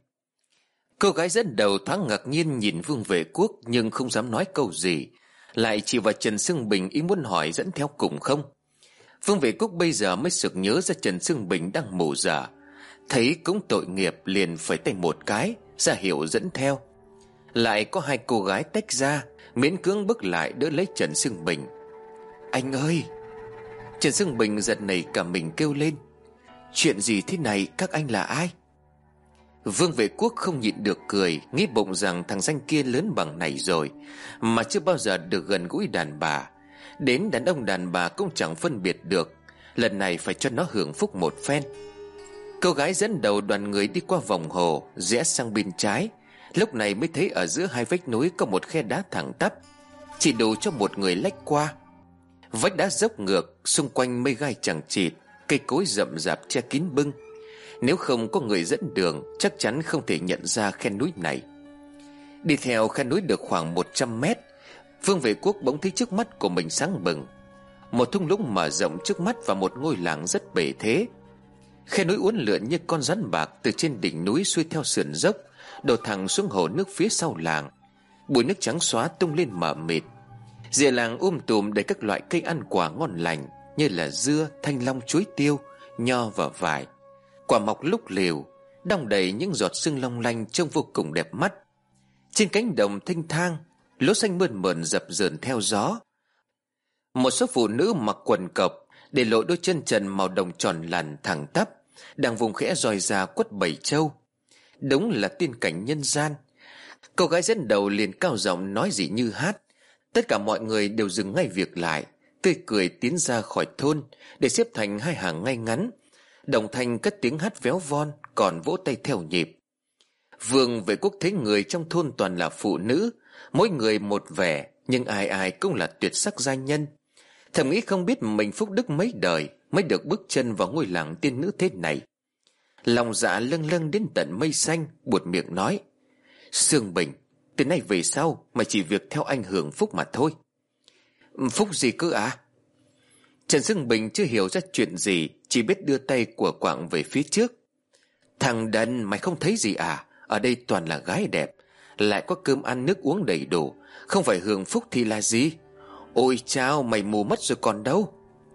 Cô gái dẫn đầu thoáng ngạc nhiên nhìn Vương Vệ Quốc, nhưng không dám nói câu gì, lại chỉ vào Trần Sương Bình ý muốn hỏi dẫn theo cùng không. Vương Vệ Quốc bây giờ mới sực nhớ ra Trần Sương Bình đang mù dở, thấy cũng tội nghiệp liền phẩy tay một cái ra hiệu dẫn theo. Lại có hai cô gái tách ra, miễn cưỡng bước lại đỡ lấy Trần Sương Bình. Anh ơi! Trần Sương Bình giật nảy cả mình kêu lên. Chuyện gì thế này, các anh là ai? Vương Vệ Quốc không nhịn được cười, nghĩ bụng rằng thằng danh kia lớn bằng này rồi mà chưa bao giờ được gần gũi đàn bà, đến đàn ông đàn bà cũng chẳng phân biệt được, lần này phải cho nó hưởng phúc một phen. Cô gái dẫn đầu đoàn người đi qua vòng hồ, rẽ sang bên trái. Lúc này mới thấy ở giữa hai vách núi có một khe đá thẳng tắp, chỉ đủ cho một người lách qua. Vách đá dốc ngược, xung quanh mây gai chằng chịt, cây cối rậm rạp che kín bưng. Nếu không có người dẫn đường, chắc chắn không thể nhận ra khe núi này. Đi theo khe núi được khoảng 100 mét, Vương Vệ Quốc bỗng thấy trước mắt của mình sáng bừng. Một thung lũng mở rộng trước mắt và một ngôi làng rất bề thế. Khe núi uốn lượn như con rắn bạc từ trên đỉnh núi xuôi theo sườn dốc, đổ thẳng xuống hồ nước phía sau làng. Bụi nước trắng xóa tung lên mờ mịt. Rìa làng tùm đầy các loại cây ăn quả ngon lành như là dưa, thanh long, chuối tiêu, nho và vải. Quả mọc lúc lều, đong đầy những giọt sương long lanh trông vô cùng đẹp mắt. Trên cánh đồng thênh thang, lúa xanh mơn mởn dập dờn theo gió. Một số phụ nữ mặc quần cộc để lộ đôi chân trần màu đồng tròn lằn thẳng tắp, đang vùng khẽ roi ra quất bầy trâu. Đúng là tiên cảnh nhân gian. Cô gái dẫn đầu liền cao giọng nói gì như hát. Tất cả mọi người đều dừng ngay việc lại, tươi cười tiến ra khỏi thôn để xếp thành hai hàng ngay ngắn. Đồng thanh cất tiếng hát véo von, còn vỗ tay theo nhịp. Vương Vệ Quốc thấy người trong thôn toàn là phụ nữ, mỗi người một vẻ, nhưng ai ai cũng là tuyệt sắc giai nhân. Thầm nghĩ không biết mình phúc đức mấy đời mới được bước chân vào ngôi làng tiên nữ thế này. Lòng dạ lâng lâng đến tận mây xanh, buột miệng nói: Sương Bình, từ nay về sau mày chỉ việc theo anh hưởng phúc mà thôi. Phúc gì cơ à? Trần Sương Bình chưa hiểu ra chuyện gì, chỉ biết đưa tay của quạng về phía trước. Thằng đần, mày không thấy gì à? Ở đây toàn là gái đẹp, lại có cơm ăn nước uống đầy đủ, không phải hưởng phúc thì là gì? Ôi chao, mày mù mất rồi còn đâu.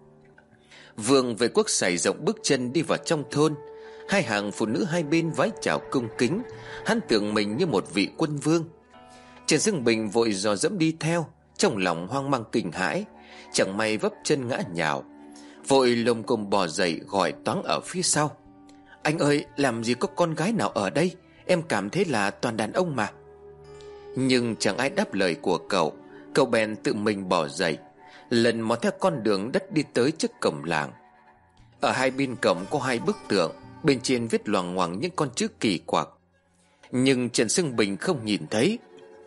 Vương Vệ Quốc sải rộng bước chân đi vào trong thôn. Hai hàng phụ nữ hai bên vái chào cung kính, hắn tưởng mình như một vị quân vương. Trần Sương Bình vội dò dẫm đi theo, trong lòng hoang mang kinh hãi, chẳng may vấp chân ngã nhào, vội lồm cồm bò dậy gọi toáng ở phía sau: Anh ơi, làm gì có con gái nào ở đây, em cảm thấy là toàn đàn ông mà. Nhưng chẳng ai đáp lời của cậu. Cậu bèn tự mình bò dậy, lần mò theo con đường đất đi tới trước cổng làng. Ở hai bên cổng có hai bức tượng, bên trên viết loằng ngoằng những con chữ kỳ quặc. Nhưng Trần Sương Bình không nhìn thấy,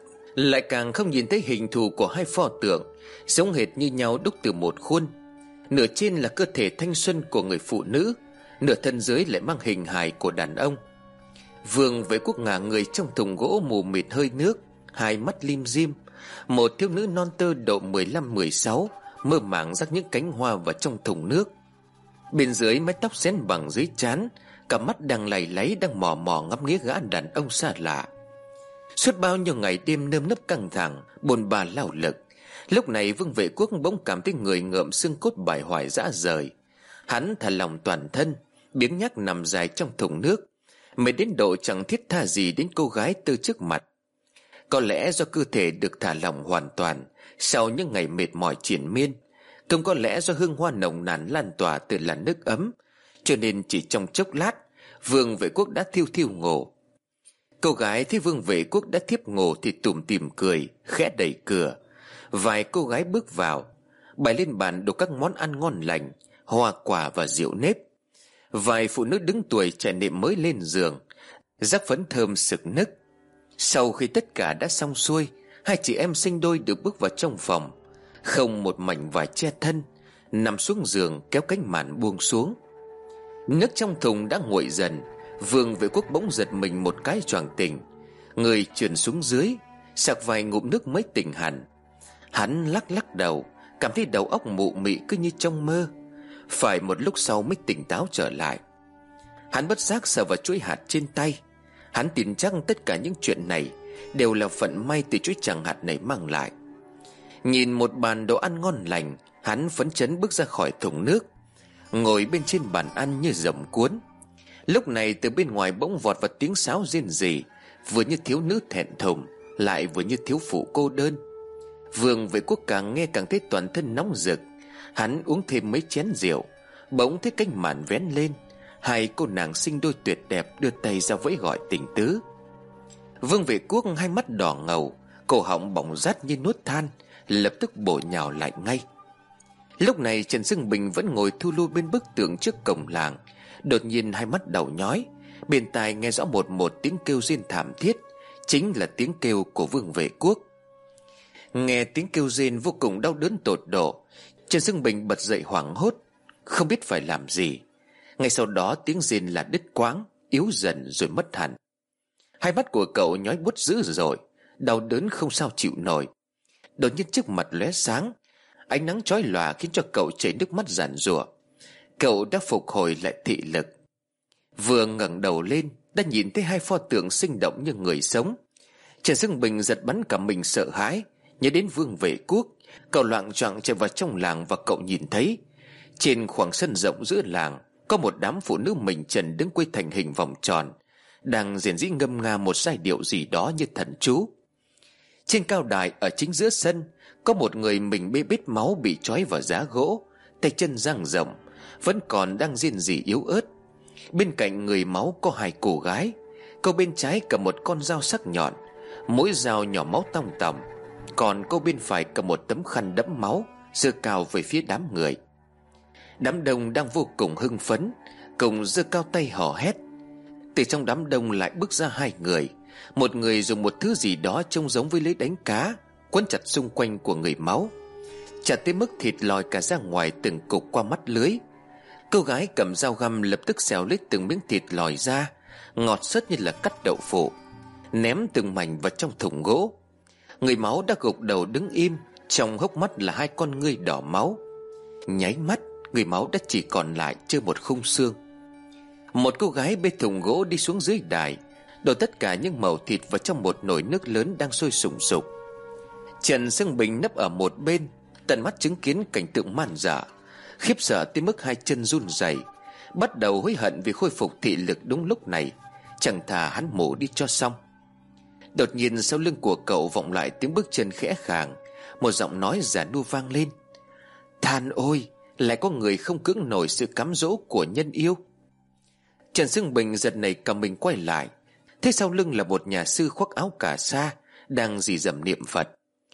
lại càng không nhìn thấy hình thù của hai pho tượng giống hệt như nhau, đúc từ một khuôn. Nửa trên là cơ thể thanh xuân của người phụ nữ, nửa thân dưới lại mang hình hài của đàn ông. Vương Vệ Quốc ngả người trong thùng gỗ mù mịt hơi nước, hai mắt lim dim. Một thiếu nữ non tơ độ 15-16 mơ màng rắc những cánh hoa vào trong thùng nước. Bên dưới mái tóc xén bằng dưới trán, cả mắt đang lầy láy, đang mò mò ngắm nghía gã đàn ông xa lạ. Suốt bao nhiêu ngày đêm nơm nớp căng thẳng, bồn bà lao lực, lúc này Vương Vệ Quốc bỗng cảm thấy người ngợm xương cốt bại hoại rã rời. Hắn thả lòng toàn thân, biếng nhác nằm dài trong thùng nước, mệt đến độ chẳng thiết tha gì đến cô gái từ trước mặt. Có lẽ do cơ thể được thả lỏng hoàn toàn sau những ngày mệt mỏi triền miên, cũng có lẽ do hương hoa nồng nàn lan tỏa từ làn nước ấm, cho nên chỉ trong chốc lát Vương Vệ Quốc đã thiêu thiêu ngủ. Cô gái thấy Vương Vệ Quốc đã thiếp ngủ thì tủm tỉm cười, khẽ đẩy cửa. Vài cô gái bước vào, bày lên bàn đồ các món ăn ngon lành, hoa quả và rượu nếp. Vài phụ nữ đứng tuổi trải nệm mới lên giường, rắc phấn thơm sực nức. Sau khi tất cả đã xong xuôi, hai chị em sinh đôi được bước vào trong phòng, không một mảnh vải che thân, nằm xuống giường kéo cánh màn buông xuống. Nước trong thùng đã nguội dần. Vương Vệ Quốc bỗng giật mình một cái choàng tỉnh, người trườn xuống dưới, sặc vài ngụm nước mới tỉnh hẳn. Hắn lắc lắc đầu, cảm thấy đầu óc mụ mị cứ như trong mơ. Phải một lúc sau mới tỉnh táo trở lại. Hắn bất giác sờ vào chuỗi hạt trên tay. Hắn tin chắc tất cả những chuyện này đều là vận may từ chuỗi chàng hạt này mang lại. Nhìn một bàn đồ ăn ngon lành, hắn phấn chấn bước ra khỏi thùng nước, ngồi bên trên bàn ăn như rồng cuốn. Lúc này từ bên ngoài bỗng vọt vào tiếng sáo rên rỉ, vừa như thiếu nữ thẹn thùng, lại vừa như thiếu phụ cô đơn. Vương Vệ Quốc càng nghe càng thấy toàn thân nóng rực. Hắn uống thêm mấy chén rượu, bỗng thấy cánh màn vén lên, hai cô nàng xinh đôi tuyệt đẹp đưa tay ra vẫy gọi tình tứ. Vương Vệ Quốc hai mắt đỏ ngầu, cổ họng bỏng rát như nuốt than, lập tức bổ nhào lại ngay. Lúc này Trần Sương Bình vẫn ngồi thu lu bên bức tường trước cổng làng. Đột nhiên hai mắt đầu nhói, bên tai nghe rõ một tiếng kêu rên thảm thiết, chính là tiếng kêu của Vương Vệ Quốc. Nghe tiếng kêu rên vô cùng đau đớn tột độ, Trần Sương Bình bật dậy hoảng hốt, không biết phải làm gì. Ngay sau đó tiếng rên là đứt quãng, yếu dần rồi mất hẳn. Hai mắt của cậu nhói buốt dữ rồi, đau đớn không sao chịu nổi. Đột nhiên trước mặt lóe sáng, ánh nắng chói lòa khiến cho cậu chảy nước mắt giàn giụa. Cậu đã phục hồi lại thị lực. Vừa ngẩng đầu lên đã nhìn thấy hai pho tượng sinh động như người sống. Trần Sương Bình giật bắn cả mình sợ hãi, nhớ đến Vương Vệ Quốc. Cậu loạng choạng chạy vào trong làng và cậu nhìn thấy trên khoảng sân rộng giữa làng có một đám phụ nữ mình trần đứng quây thành hình vòng tròn, đang rền rĩ ngâm nga một giai điệu gì đó như thần chú. Trên cao đài ở chính giữa sân có một người mình bê bết máu bị trói vào giá gỗ, tay chân dang rộng, vẫn còn đang rên rỉ yếu ớt. Bên cạnh người máu có hai cô gái, cô bên trái cầm một con dao sắc nhọn, mỗi dao nhỏ máu tong tòng, còn cô bên phải cầm một tấm khăn đẫm máu, giơ cao về phía đám người. Đám đông đang vô cùng hưng phấn, cùng giơ cao tay hò hét. Từ trong đám đông lại bước ra hai người. Một người dùng một thứ gì đó trông giống với lưới đánh cá quấn chặt xung quanh của người máu, chặt tới mức thịt lòi cả ra ngoài từng cục qua mắt lưới. Cô gái cầm dao găm lập tức xẻo lấy từng miếng thịt lòi ra, ngọt xớt như là cắt đậu phụ, ném từng mảnh vào trong thùng gỗ. Người máu đã gục đầu đứng im, trong hốc mắt là hai con ngươi đỏ máu. Nháy mắt, người máu đã chỉ còn lại chưa một khung xương. Một cô gái bê thùng gỗ đi xuống dưới đài, đổ tất cả những mẩu thịt vào trong một nồi nước lớn đang sôi sùng sục. Trần Sương Bình nấp ở một bên, tận mắt chứng kiến cảnh tượng man dợ, khiếp sợ tới mức hai chân run rẩy, bắt đầu hối hận vì khôi phục thị lực đúng lúc này, chẳng thà hắn mổ đi cho xong. Đột nhiên sau lưng của cậu vọng lại tiếng bước chân khẽ khàng, một giọng nói già nua vang lên: "Than ôi, lại có người không cưỡng nổi sự cám dỗ của nhân yêu." Trần Sương Bình giật nảy cả mình quay lại, thế sau lưng là một nhà sư khoác áo cà sa đang rì rầm niệm Phật.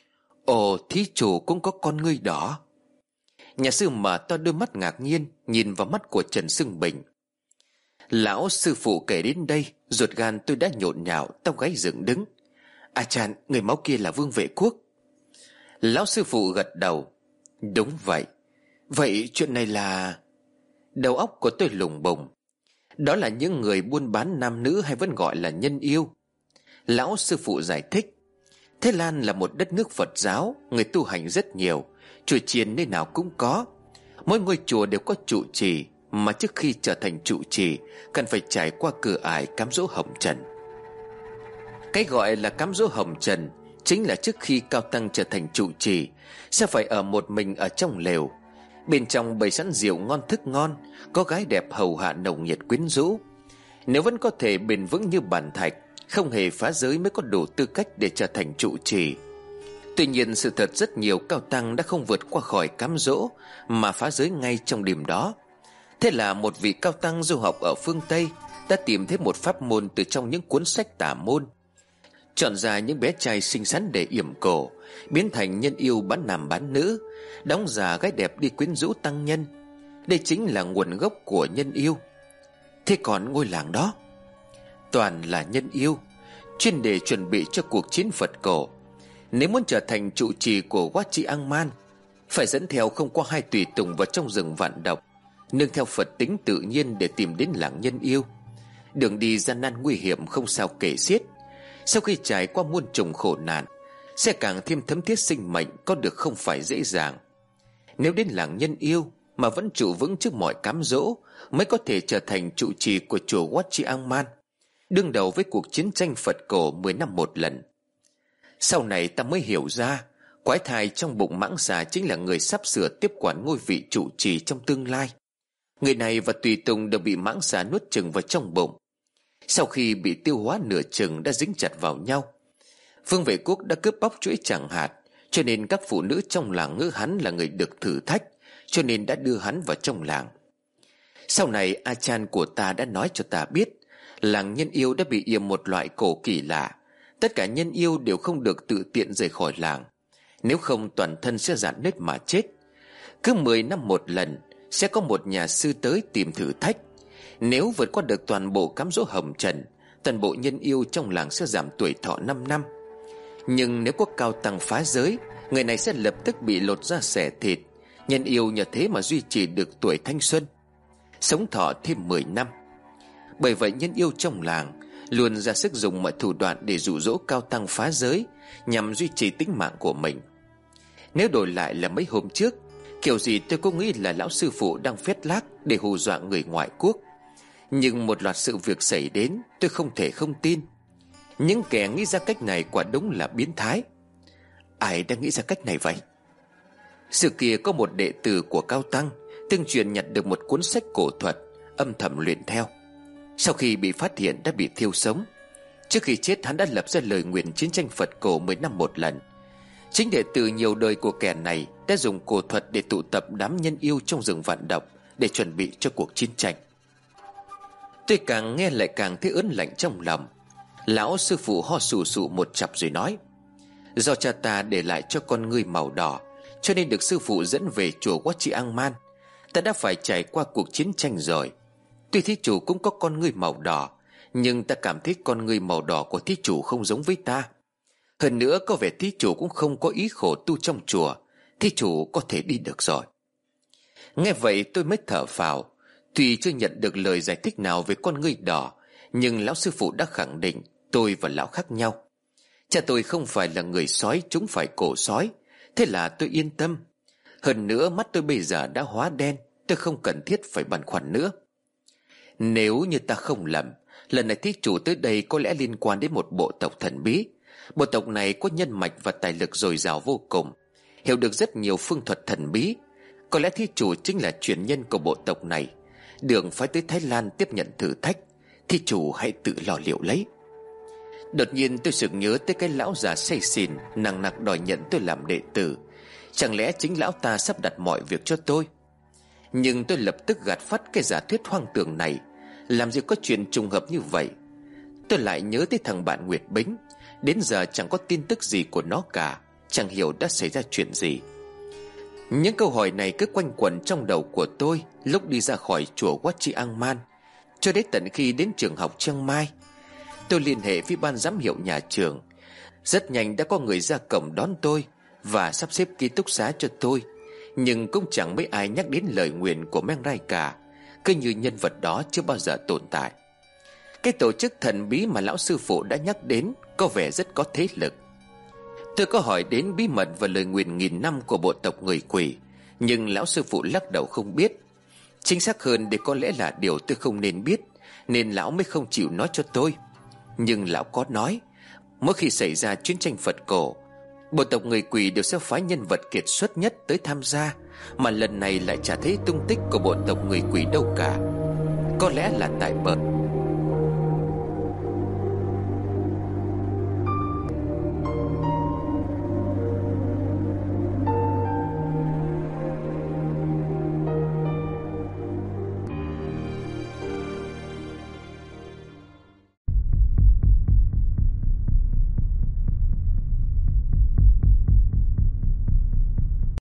Ồ, thí chủ cũng có con ngươi đỏ. Nhà sư mở to đôi mắt ngạc nhiên nhìn vào mắt của Trần Sương Bình. Lão sư phụ kể đến đây, ruột gan tôi đã nhộn nhạo, tóc gáy dựng đứng. A Chan, người máu kia là Vương Vệ Quốc. Lão sư phụ gật đầu. Đúng vậy. Vậy chuyện này là... Đầu óc của tôi lùng bùng. Đó là những người buôn bán nam nữ, hay vẫn gọi là nhân yêu. Lão sư phụ giải thích. Thái Lan là một đất nước Phật giáo, người tu hành rất nhiều, chùa chiền nơi nào cũng có. Mỗi ngôi chùa đều có trụ trì, mà trước khi trở thành trụ trì cần phải trải qua cửa ải cám dỗ hồng trần. Cái gọi là cám dỗ hồng trần chính là trước khi cao tăng trở thành trụ trì sẽ phải ở một mình ở trong lều. Bên trong bày sẵn rượu ngon thức ngon, có gái đẹp hầu hạ nồng nhiệt quyến rũ. Nếu vẫn có thể bền vững như bàn thạch, không hề phá giới mới có đủ tư cách để trở thành trụ trì. Tuy nhiên sự thật rất nhiều cao tăng đã không vượt qua khỏi cám dỗ mà phá giới ngay trong đêm đó. Thế là một vị cao tăng du học ở phương Tây đã tìm thấy một pháp môn từ trong những cuốn sách tà môn, chọn ra những bé trai xinh xắn để yểm cổ, biến thành nhân yêu bán nam bán nữ, đóng giả gái đẹp đi quyến rũ tăng nhân. Đây chính là nguồn gốc của nhân yêu. Thế còn ngôi làng đó toàn là nhân yêu, chuyên để chuẩn bị cho cuộc chiến Phật cổ. Nếu muốn trở thành trụ trì của Wat Chi Ang Man, phải dẫn theo không qua 2 tùy tùng vào trong rừng vạn độc, nương theo Phật tính tự nhiên để tìm đến làng nhân yêu. Đường đi gian nan nguy hiểm không sao kể xiết. Sau khi trải qua muôn trùng khổ nạn, sẽ càng thêm thấm thiết sinh mệnh có được không phải dễ dàng. Nếu đến làng nhân yêu mà vẫn trụ vững trước mọi cám dỗ, mới có thể trở thành trụ trì của chùa Wat Chi Ang Man, đương đầu với cuộc chiến tranh Phật cổ 10 năm một lần. Sau này ta mới hiểu ra, quái thai trong bụng mãng xà chính là người sắp sửa tiếp quản ngôi vị trụ trì trong tương lai. Người này và tùy tùng đều bị mãng xà nuốt chửng vào trong bụng. Sau khi bị tiêu hóa nửa chừng đã dính chặt vào nhau. Vương Vệ Quốc đã cướp bóc chuỗi chẳng hạt, cho nên các phụ nữ trong làng ngỡ hắn là người được thử thách, cho nên đã đưa hắn vào trong làng. Sau này A Chan của ta đã nói cho ta biết, làng nhân yêu đã bị yểm một loại cổ kỳ lạ. Tất cả nhân yêu đều không được tự tiện rời khỏi làng, nếu không toàn thân sẽ rạn nứt mà chết. Cứ 10 năm một lần sẽ có một nhà sư tới tìm thử thách. Nếu vượt qua được toàn bộ cám dỗ hồng trần, toàn bộ nhân yêu trong làng sẽ giảm tuổi thọ 5 năm. Nhưng nếu có cao tăng phá giới, người này sẽ lập tức bị lột da xẻ thịt. Nhân yêu nhờ thế mà duy trì được tuổi thanh xuân, sống thọ thêm 10 năm. Bởi vậy nhân yêu trong làng luôn ra sức dùng mọi thủ đoạn để dụ dỗ cao tăng phá giới, nhằm duy trì tính mạng của mình. Nếu đổi lại là mấy hôm trước, kiểu gì tôi cũng nghĩ là lão sư phụ đang phét lác để hù dọa người ngoại quốc. Nhưng một loạt sự việc xảy đến, tôi không thể không tin. Những kẻ nghĩ ra cách này quả đúng là biến thái. Ai đã nghĩ ra cách này vậy? Sự kia có một đệ tử của cao tăng tương truyền nhặt được một cuốn sách cổ thuật, âm thầm luyện theo. Sau khi bị phát hiện đã bị thiêu sống. Trước khi chết hắn đã lập ra lời nguyện chiến tranh Phật cổ 10 năm một lần. Chính đệ tử nhiều đời của kẻ này đã dùng cổ thuật để tụ tập đám nhân yêu trong rừng vạn độc để chuẩn bị cho cuộc chiến tranh. Tôi càng nghe lại càng thấy ớn lạnh trong lòng. Lão sư phụ ho sù sụ một chặp rồi nói: do cha ta để lại cho con ngươi màu đỏ, cho nên được sư phụ dẫn về chùa Wat Chi Ang Man. Ta đã phải trải qua cuộc chiến tranh rồi. Tuy thí chủ cũng có con ngươi màu đỏ, nhưng ta cảm thấy con ngươi màu đỏ của thí chủ không giống với ta. Hơn nữa có vẻ thí chủ cũng không có ý khổ tu trong chùa. Thí chủ có thể đi được rồi. Nghe vậy tôi mới thở phào. Tuy chưa nhận được lời giải thích nào về con ngươi đỏ, nhưng lão sư phụ đã khẳng định tôi và lão khác nhau. Cha tôi không phải là người sói trúng phải cổ sói, thế là tôi yên tâm. Hơn nữa mắt tôi bây giờ đã hóa đen, tôi không cần thiết phải băn khoăn nữa. Nếu như ta không lầm, lần này thí chủ tới đây có lẽ liên quan đến một bộ tộc thần bí. Bộ tộc này có nhân mạch và tài lực dồi dào vô cùng, hiểu được rất nhiều phương thuật thần bí. Có lẽ thí chủ chính là truyền nhân của bộ tộc này, được phái tới Thái Lan tiếp nhận thử thách. Thí chủ hãy tự lo liệu lấy. Đột nhiên tôi sực nhớ tới cái lão già say xỉn nằng nặc đòi nhận tôi làm đệ tử. Chẳng lẽ chính lão ta sắp đặt mọi việc cho tôi? Nhưng tôi lập tức gạt phắt cái giả thuyết hoang tưởng này. Làm gì có chuyện trùng hợp như vậy. Tôi lại nhớ tới thằng bạn Nguyệt Bính. Đến giờ chẳng có tin tức gì của nó cả. Chẳng hiểu đã xảy ra chuyện gì. Những câu hỏi này cứ quanh quẩn trong đầu của tôi lúc đi ra khỏi chùa Wat Chi Ang Man. Cho đến tận khi đến trường học Chiang Mai, tôi liên hệ với ban giám hiệu nhà trường. Rất nhanh đã có người ra cổng đón tôi và sắp xếp ký túc xá cho tôi. Nhưng cũng chẳng mấy ai nhắc đến lời nguyền của Meng Rai cả, cứ như nhân vật đó chưa bao giờ tồn tại. Cái tổ chức thần bí mà lão sư phụ đã nhắc đến có vẻ rất có thế lực. Tôi có hỏi đến bí mật và lời nguyền nghìn năm của bộ tộc người quỷ, nhưng lão sư phụ lắc đầu không biết. Chính xác hơn, để có lẽ là điều tôi không nên biết, nên lão mới không chịu nói cho tôi. Nhưng lão có nói, mỗi khi xảy ra chiến tranh Phật cổ, bộ tộc người quỷ đều sẽ phái nhân vật kiệt xuất nhất tới tham gia. Mà lần này lại chả thấy tung tích của bộ tộc người quỷ đâu cả. Có lẽ là tại bởi